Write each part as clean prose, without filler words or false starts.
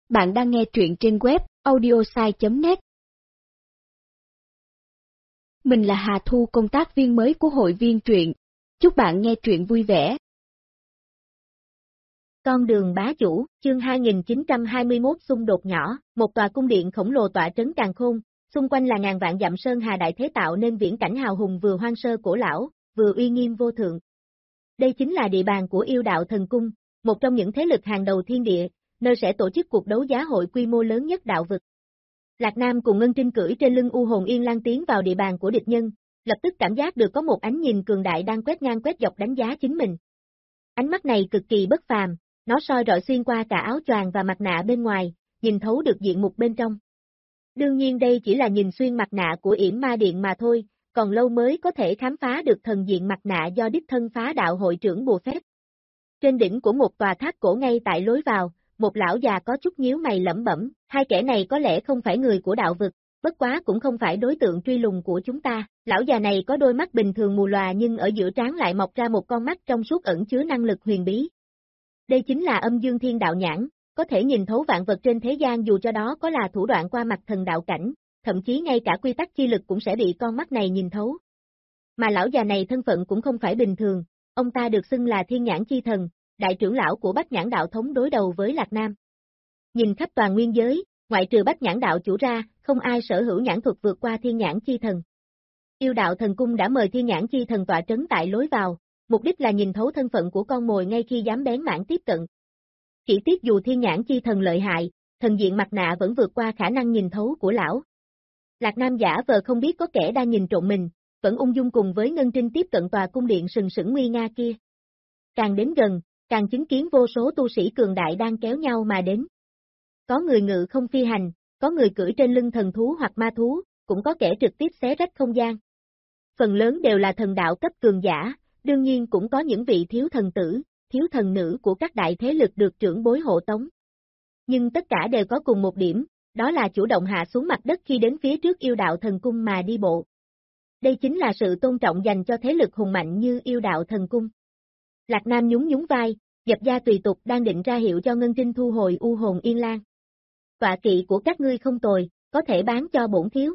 Bạn đang nghe truyện trên web audiosai.net. Mình là Hà Thu, công tác viên mới của hội viên truyện. Chúc bạn nghe truyện vui vẻ. Con đường bá chủ, chương 2921 xung đột nhỏ, một tòa cung điện khổng lồ tọa trấn càn khôn, xung quanh là ngàn vạn dặm sơn hà đại thế tạo nên viễn cảnh hào hùng vừa hoang sơ cổ lão, vừa uy nghiêm vô thượng. Đây chính là địa bàn của Yêu Đạo Thần Cung, một trong những thế lực hàng đầu thiên địa, nơi sẽ tổ chức cuộc đấu giá hội quy mô lớn nhất đạo vực. Lạc Nam cùng Ngân Trinh cưỡi trên lưng U Hồn Yên Lang tiến vào địa bàn của địch nhân, lập tức cảm giác được có một ánh nhìn cường đại đang quét ngang quét dọc đánh giá chính mình. Ánh mắt này cực kỳ bất phàm, nó soi rọi xuyên qua cả áo choàng và mặt nạ bên ngoài, nhìn thấu được diện mục bên trong. Đương nhiên đây chỉ là nhìn xuyên mặt nạ của Yểm Ma Điện mà thôi, còn lâu mới có thể khám phá được thần diện mặt nạ do đích thân phá đạo hội trưởng bùa phép. Trên đỉnh của một tòa tháp cổ ngay tại lối vào, một lão già có chút nhíu mày lẩm bẩm, hai kẻ này có lẽ không phải người của đạo vực, bất quá cũng không phải đối tượng truy lùng của chúng ta. Lão già này có đôi mắt bình thường mù lòa nhưng ở giữa trán lại mọc ra một con mắt trong suốt ẩn chứa năng lực huyền bí. Đây chính là Âm Dương Thiên Đạo Nhãn, có thể nhìn thấu vạn vật trên thế gian dù cho đó có là thủ đoạn qua mặt thần đạo cảnh, thậm chí ngay cả quy tắc chi lực cũng sẽ bị con mắt này nhìn thấu. Mà lão già này thân phận cũng không phải bình thường, ông ta được xưng là Thiên Nhãn Chi Thần, đại trưởng lão của Bách Nhãn Đạo Thống đối đầu với Lạc Nam. Nhìn khắp toàn nguyên giới, ngoại trừ Bách Nhãn Đạo chủ ra, không ai sở hữu nhãn thuật vượt qua Thiên Nhãn Chi Thần. Yêu Đạo Thần Cung đã mời Thiên Nhãn Chi Thần tọa trấn tại lối vào, mục đích là nhìn thấu thân phận của con mồi ngay khi dám bén mảng tiếp cận. Chỉ tiếc dù Thiên Nhãn Chi Thần lợi hại, thần diện mặt nạ vẫn vượt qua khả năng nhìn thấu của lão. Lạc Nam giả vờ không biết có kẻ đang nhìn trộm mình, vẫn ung dung cùng với Ngân Trinh tiếp cận tòa cung điện sừng sững nguy nga kia. Càng đến gần, càng chứng kiến vô số tu sĩ cường đại đang kéo nhau mà đến. Có người ngự không phi hành, có người cưỡi trên lưng thần thú hoặc ma thú, cũng có kẻ trực tiếp xé rách không gian. Phần lớn đều là thần đạo cấp cường giả, đương nhiên cũng có những vị thiếu thần tử, thiếu thần nữ của các đại thế lực được trưởng bối hộ tống. Nhưng tất cả đều có cùng một điểm, đó là chủ động hạ xuống mặt đất khi đến phía trước Yêu Đạo Thần Cung mà đi bộ. Đây chính là sự tôn trọng dành cho thế lực hùng mạnh như Yêu Đạo Thần Cung. Lạc Nam nhún nhún vai, dập gia tùy tục đang định ra hiệu cho Ngân Trinh thu hồi U Hồn Yên Lang. Tọa kỵ của các ngươi không tồi, có thể bán cho bổn thiếu.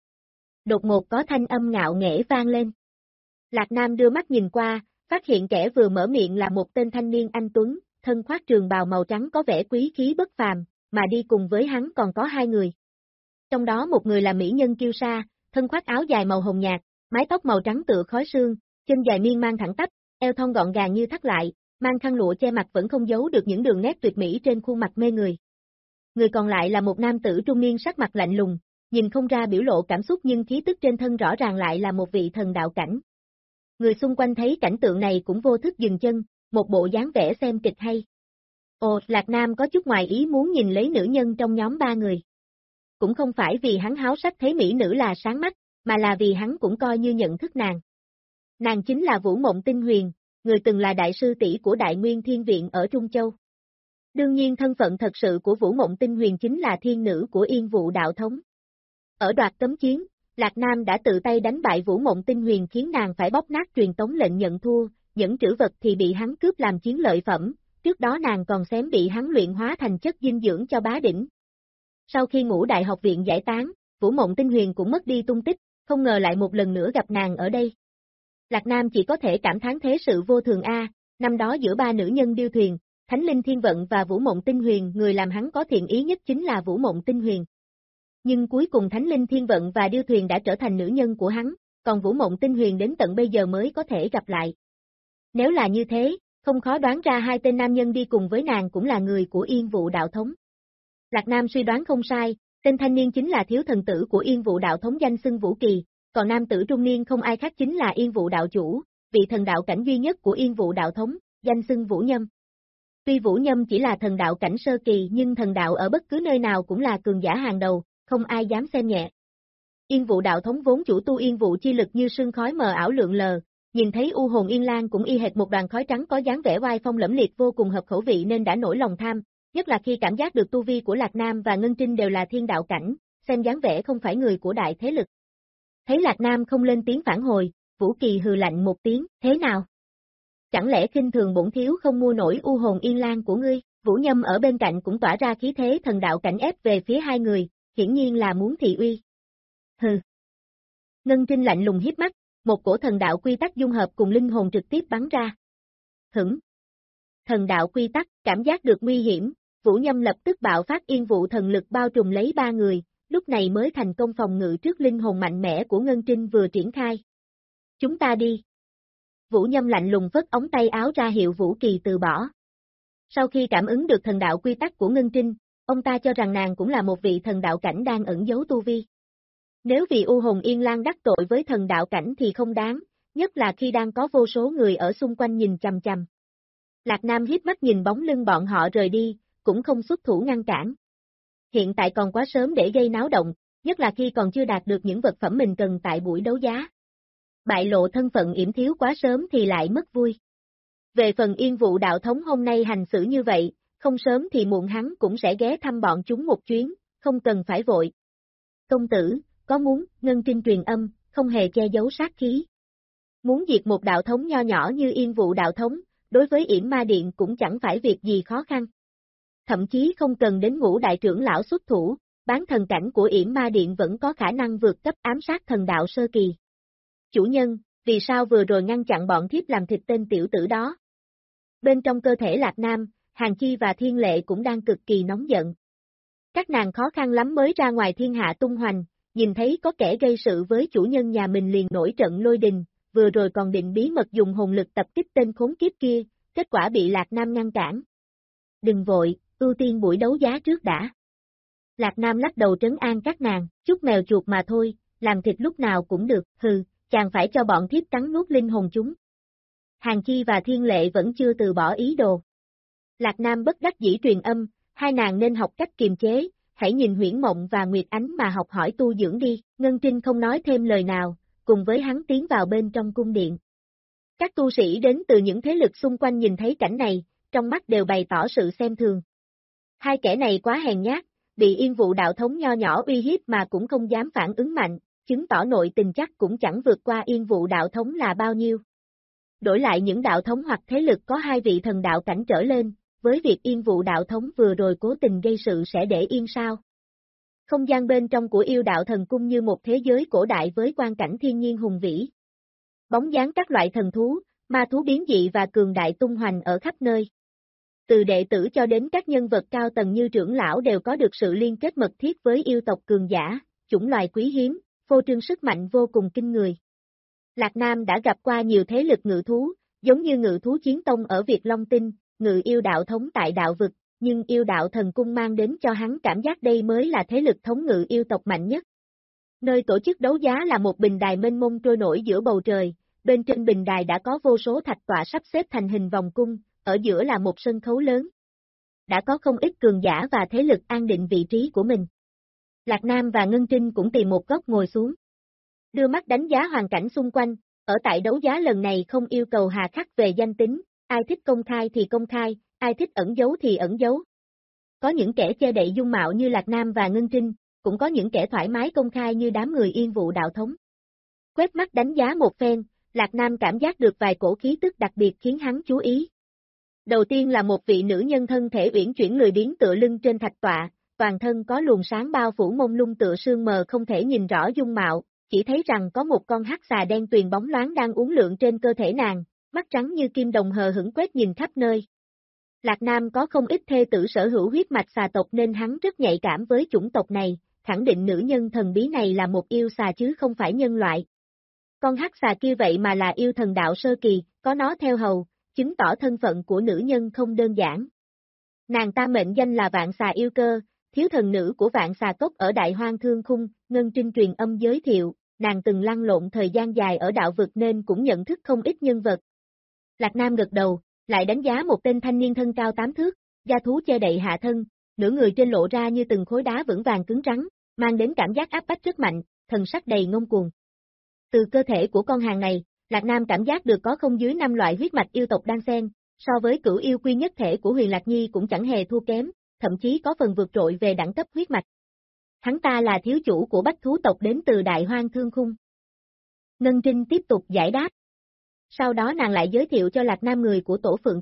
Đột ngột có thanh âm ngạo nghễ vang lên. Lạc Nam đưa mắt nhìn qua, phát hiện kẻ vừa mở miệng là một tên thanh niên anh tuấn, thân khoác trường bào màu trắng có vẻ quý khí bất phàm, mà đi cùng với hắn còn có hai người. Trong đó một người là mỹ nhân Kiêu Sa, thân khoác áo dài màu hồng nhạt, mái tóc màu trắng tựa khói sương, chân dài miên man thẳng tắp, eo thon gọn gàng như thắt lại, mang khăn lụa che mặt vẫn không giấu được những đường nét tuyệt mỹ trên khuôn mặt mê người. Người còn lại là một nam tử trung niên sắc mặt lạnh lùng, nhìn không ra biểu lộ cảm xúc nhưng khí tức trên thân rõ ràng lại là một vị thần đạo cảnh. Người xung quanh thấy cảnh tượng này cũng vô thức dừng chân, một bộ dáng vẻ xem kịch hay. Ồ, Lạc Nam có chút ngoài ý muốn nhìn lấy nữ nhân trong nhóm ba người. Cũng không phải vì hắn háo sắc thấy mỹ nữ là sáng mắt, mà là vì hắn cũng coi như nhận thức nàng. Nàng chính là Vũ Mộng Tinh Huyền, người từng là đại sư tỷ của Đại Nguyên Thiên Viện ở Trung Châu. Đương nhiên thân phận thật sự của Vũ Mộng Tinh Huyền chính là thiên nữ của Yên Vụ Đạo Thống. Ở đoạt cấm chiến, Lạc Nam đã tự tay đánh bại Vũ Mộng Tinh Huyền khiến nàng phải bóp nát truyền tống lệnh nhận thua, những trữ vật thì bị hắn cướp làm chiến lợi phẩm, trước đó nàng còn xém bị hắn luyện hóa thành chất dinh dưỡng cho bá đỉnh. Sau khi Ngũ Đại học viện giải tán, Vũ Mộng Tinh Huyền cũng mất đi tung tích, không ngờ lại một lần nữa gặp nàng ở đây. Lạc Nam chỉ có thể cảm thán thế sự vô thường năm đó giữa ba nữ nhân điêu thuyền, Thánh Linh Thiên Vận và Vũ Mộng Tinh Huyền, người làm hắn có thiện ý nhất chính là Vũ Mộng Tinh Huyền. Nhưng cuối cùng Thánh Linh Thiên Vận và điêu thuyền đã trở thành nữ nhân của hắn, còn Vũ Mộng Tinh Huyền đến tận bây giờ mới có thể gặp lại. Nếu là như thế, không khó đoán ra hai tên nam nhân đi cùng với nàng cũng là người của Yên Vụ Đạo Thống. Lạc Nam suy đoán không sai, tên thanh niên chính là thiếu thần tử của Yên Vụ Đạo Thống danh xưng Vũ Kỳ, còn nam tử trung niên không ai khác chính là Yên Vụ Đạo Chủ, vị thần đạo cảnh duy nhất của Yên Vụ Đạo Thống, danh xưng Vũ Nhâm. Tuy Vũ Nhâm chỉ là thần đạo cảnh sơ kỳ nhưng thần đạo ở bất cứ nơi nào cũng là cường giả hàng đầu, không ai dám xem nhẹ. Yên Vụ Đạo Thống vốn chủ tu yên vụ chi lực như sương khói mờ ảo lượn lờ, nhìn thấy U Hồn Yên Lang cũng y hệt một đoàn khói trắng có dáng vẻ oai phong lẫm liệt vô cùng hợp khẩu vị nên đã nổi lòng tham, nhất là khi cảm giác được tu vi của Lạc Nam và Ngân Trinh đều là thiên đạo cảnh, xem dáng vẻ không phải người của đại thế lực. Thấy Lạc Nam không lên tiếng phản hồi, Vũ Kỳ hừ lạnh một tiếng, thế nào? Chẳng lẽ khinh thường bổn thiếu không mua nổi U Hồn Yên Lang của ngươi? Vũ Nhâm ở bên cạnh cũng tỏa ra khí thế thần đạo cảnh ép về phía hai người, hiển nhiên là muốn thị uy. Hừ. Ngân Trinh lạnh lùng hiếp mắt, một cổ thần đạo quy tắc dung hợp cùng linh hồn trực tiếp bắn ra. Hửng. Thần đạo quy tắc, cảm giác được nguy hiểm, Vũ Nhâm lập tức bạo phát yên vụ thần lực bao trùm lấy ba người, lúc này mới thành công phòng ngự trước linh hồn mạnh mẽ của Ngân Trinh vừa triển khai. Chúng ta đi. Vũ Nhâm lạnh lùng vất ống tay áo ra hiệu Vũ Kỳ từ bỏ. Sau khi cảm ứng được thần đạo quy tắc của Ngân Trinh, ông ta cho rằng nàng cũng là một vị thần đạo cảnh đang ẩn giấu tu vi. Nếu vì U Hồn Yên Lang đắc tội với thần đạo cảnh thì không đáng, nhất là khi đang có vô số người ở xung quanh nhìn chằm chằm. Lạc Nam híp mắt nhìn bóng lưng bọn họ rời đi, cũng không xuất thủ ngăn cản. Hiện tại còn quá sớm để gây náo động, nhất là khi còn chưa đạt được những vật phẩm mình cần tại buổi đấu giá. Bại lộ thân phận yểm thiếu quá sớm thì lại mất vui. Về phần Yên Vụ đạo thống hôm nay hành xử như vậy, không sớm thì muộn hắn cũng sẽ ghé thăm bọn chúng một chuyến, không cần phải vội. Công tử, có muốn, Ngân Trinh truyền âm, không hề che giấu sát khí. Muốn diệt một đạo thống nho nhỏ như Yên Vụ đạo thống, đối với Yểm Ma Điện cũng chẳng phải việc gì khó khăn. Thậm chí không cần đến Ngũ đại trưởng lão xuất thủ, bán thần cảnh của Yểm Ma Điện vẫn có khả năng vượt cấp ám sát thần đạo sơ kỳ. Chủ nhân, vì sao vừa rồi ngăn chặn bọn thiếp làm thịt tên tiểu tử đó? Bên trong cơ thể Lạc Nam, Hàn Chi và Thiên Lệ cũng đang cực kỳ nóng giận. Các nàng khó khăn lắm mới ra ngoài thiên hạ tung hoành, nhìn thấy có kẻ gây sự với chủ nhân nhà mình liền nổi trận lôi đình, vừa rồi còn định bí mật dùng hồn lực tập kích tên khốn kiếp kia, kết quả bị Lạc Nam ngăn cản. Đừng vội, ưu tiên buổi đấu giá trước đã. Lạc Nam lắc đầu trấn an các nàng, chút mèo chuột mà thôi, làm thịt lúc nào cũng được, hừ, chàng phải cho bọn thiếp cắn nuốt linh hồn chúng. Hàn Chi và Thiên Lệ vẫn chưa từ bỏ ý đồ. Lạc Nam bất đắc dĩ truyền âm, hai nàng nên học cách kiềm chế, hãy nhìn Huyễn Mộng và Nguyệt Ánh mà học hỏi tu dưỡng đi. Ngân Trinh không nói thêm lời nào, cùng với hắn tiến vào bên trong cung điện. Các tu sĩ đến từ những thế lực xung quanh nhìn thấy cảnh này, trong mắt đều bày tỏ sự xem thường. Hai kẻ này quá hèn nhát, bị Yên Vụ đạo thống nho nhỏ uy hiếp mà cũng không dám phản ứng mạnh, chứng tỏ nội tình chắc cũng chẳng vượt qua Yên Vụ đạo thống là bao nhiêu. Đổi lại những đạo thống hoặc thế lực có hai vị thần đạo cảnh trở lên, với việc Yên Vụ đạo thống vừa rồi cố tình gây sự sẽ để yên sao? Không gian bên trong của Yêu Đạo Thần Cung như một thế giới cổ đại với quang cảnh thiên nhiên hùng vĩ. Bóng dáng các loại thần thú, ma thú biến dị và cường đại tung hoành ở khắp nơi. Từ đệ tử cho đến các nhân vật cao tầng như trưởng lão đều có được sự liên kết mật thiết với yêu tộc cường giả, chủng loài quý hiếm, phô trương sức mạnh vô cùng kinh người. Lạc Nam đã gặp qua nhiều thế lực ngự thú, giống như ngự thú chiến tông ở Việt Long Tinh, ngự yêu đạo thống tại đạo vực, nhưng Yêu Đạo Thần Cung mang đến cho hắn cảm giác đây mới là thế lực thống ngự yêu tộc mạnh nhất. Nơi tổ chức đấu giá là một bình đài mênh mông trôi nổi giữa bầu trời, bên trên bình đài đã có vô số thạch tọa sắp xếp thành hình vòng cung, ở giữa là một sân khấu lớn. Đã có không ít cường giả và thế lực an định vị trí của mình. Lạc Nam và Ngân Trinh cũng tìm một góc ngồi xuống. Đưa mắt đánh giá hoàn cảnh xung quanh, ở tại đấu giá lần này không yêu cầu hà khắc về danh tính, ai thích công khai thì công khai, ai thích ẩn giấu thì ẩn giấu. Có những kẻ che đậy dung mạo như Lạc Nam và Ngân Trinh, cũng có những kẻ thoải mái công khai như đám người Yên Vụ đạo thống. Quét mắt đánh giá một phen, Lạc Nam cảm giác được vài cổ khí tức đặc biệt khiến hắn chú ý. Đầu tiên là một vị nữ nhân thân thể uyển chuyển lười biếng tựa lưng trên thạch tọa, toàn thân có luồng sáng bao phủ mông lung tựa sương mờ không thể nhìn rõ dung mạo, chỉ thấy rằng có một con hắc xà đen tuyền bóng loáng đang uốn lượn trên cơ thể nàng, mắt trắng như kim đồng hờ hững quét nhìn khắp nơi. Lạc Nam có không ít thê tử sở hữu huyết mạch xà tộc nên hắn rất nhạy cảm với chủng tộc này, khẳng định nữ nhân thần bí này là một yêu xà chứ không phải nhân loại. Con hắc xà kia vậy mà là yêu thần đạo sơ kỳ, có nó theo hầu, chứng tỏ thân phận của nữ nhân không đơn giản. Nàng ta mệnh danh là Vạn Xà Yêu Cơ, thiếu thần nữ của Vạn Xà Cốc ở Đại Hoang Thương Khung. Ngân Trinh truyền âm giới thiệu, nàng từng lăn lộn thời gian dài ở đạo vực nên cũng nhận thức không ít nhân vật. Lạc Nam gật đầu, lại đánh giá một tên thanh niên thân cao 8 thước, da thú che đậy hạ thân, nửa người trên lộ ra như từng khối đá vững vàng cứng rắn, mang đến cảm giác áp bách rất mạnh, thần sắc đầy ngông cuồng. Từ cơ thể của con hàng này, Lạc Nam cảm giác được có không dưới 5 loại huyết mạch yêu tộc đan xen, so với Cửu Yêu Quy nhất thể của Huyền Lạc Nhi cũng chẳng hề thua kém, thậm chí có phần vượt trội về đẳng cấp huyết mạch. Hắn ta là thiếu chủ của bách thú tộc đến từ Đại Hoang Thương Khung. Ngân Trinh tiếp tục giải đáp. Sau đó nàng lại giới thiệu cho Lạc Nam người của Tổ Phượng tộc,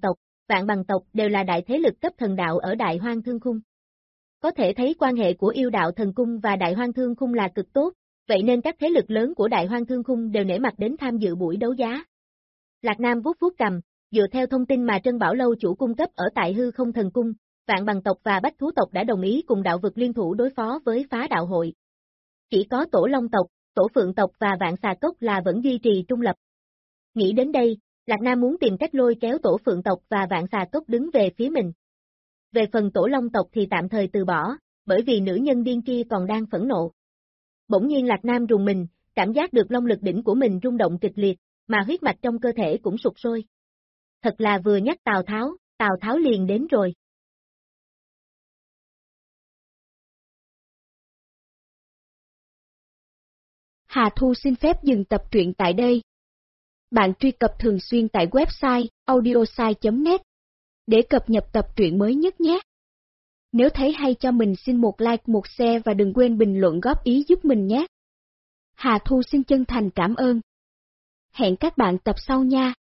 Vạn Bằng tộc đều là đại thế lực cấp thần đạo ở Đại Hoang Thương Khung. Có thể thấy quan hệ của Yêu Đạo Thần Cung và Đại Hoang Thương Khung là cực tốt, vậy nên các thế lực lớn của Đại Hoang Thương Khung đều nể mặt đến tham dự buổi đấu giá. Lạc Nam vuốt vuốt cầm, dựa theo thông tin mà Trân Bảo Lâu chủ cung cấp ở tại Hư Không Thần Cung, Vạn Bằng tộc và Bách Thú tộc đã đồng ý cùng đạo vực liên thủ đối phó với Phá Đạo hội. Chỉ có Tổ Long tộc, Tổ Phượng tộc và Vạn Xà Cốc là vẫn duy trì trung lập. Nghĩ đến đây, Lạc Nam muốn tìm cách lôi kéo Tổ Phượng tộc và Vạn Xà Cốc đứng về phía mình. Về phần Tổ Long tộc thì tạm thời từ bỏ, bởi vì nữ nhân điên kia còn đang phẫn nộ. Bỗng nhiên Lạc Nam rùng mình, cảm giác được long lực đỉnh của mình rung động kịch liệt, mà huyết mạch trong cơ thể cũng sụt sôi. Thật là vừa nhắc Tào Tháo liền đến rồi. Hà Thu xin phép dừng tập truyện tại đây. Bạn truy cập thường xuyên tại website audiosai.net để cập nhật tập truyện mới nhất nhé. Nếu thấy hay cho mình xin một like, một share và đừng quên bình luận góp ý giúp mình nhé. Hà Thu xin chân thành cảm ơn. Hẹn các bạn tập sau nha.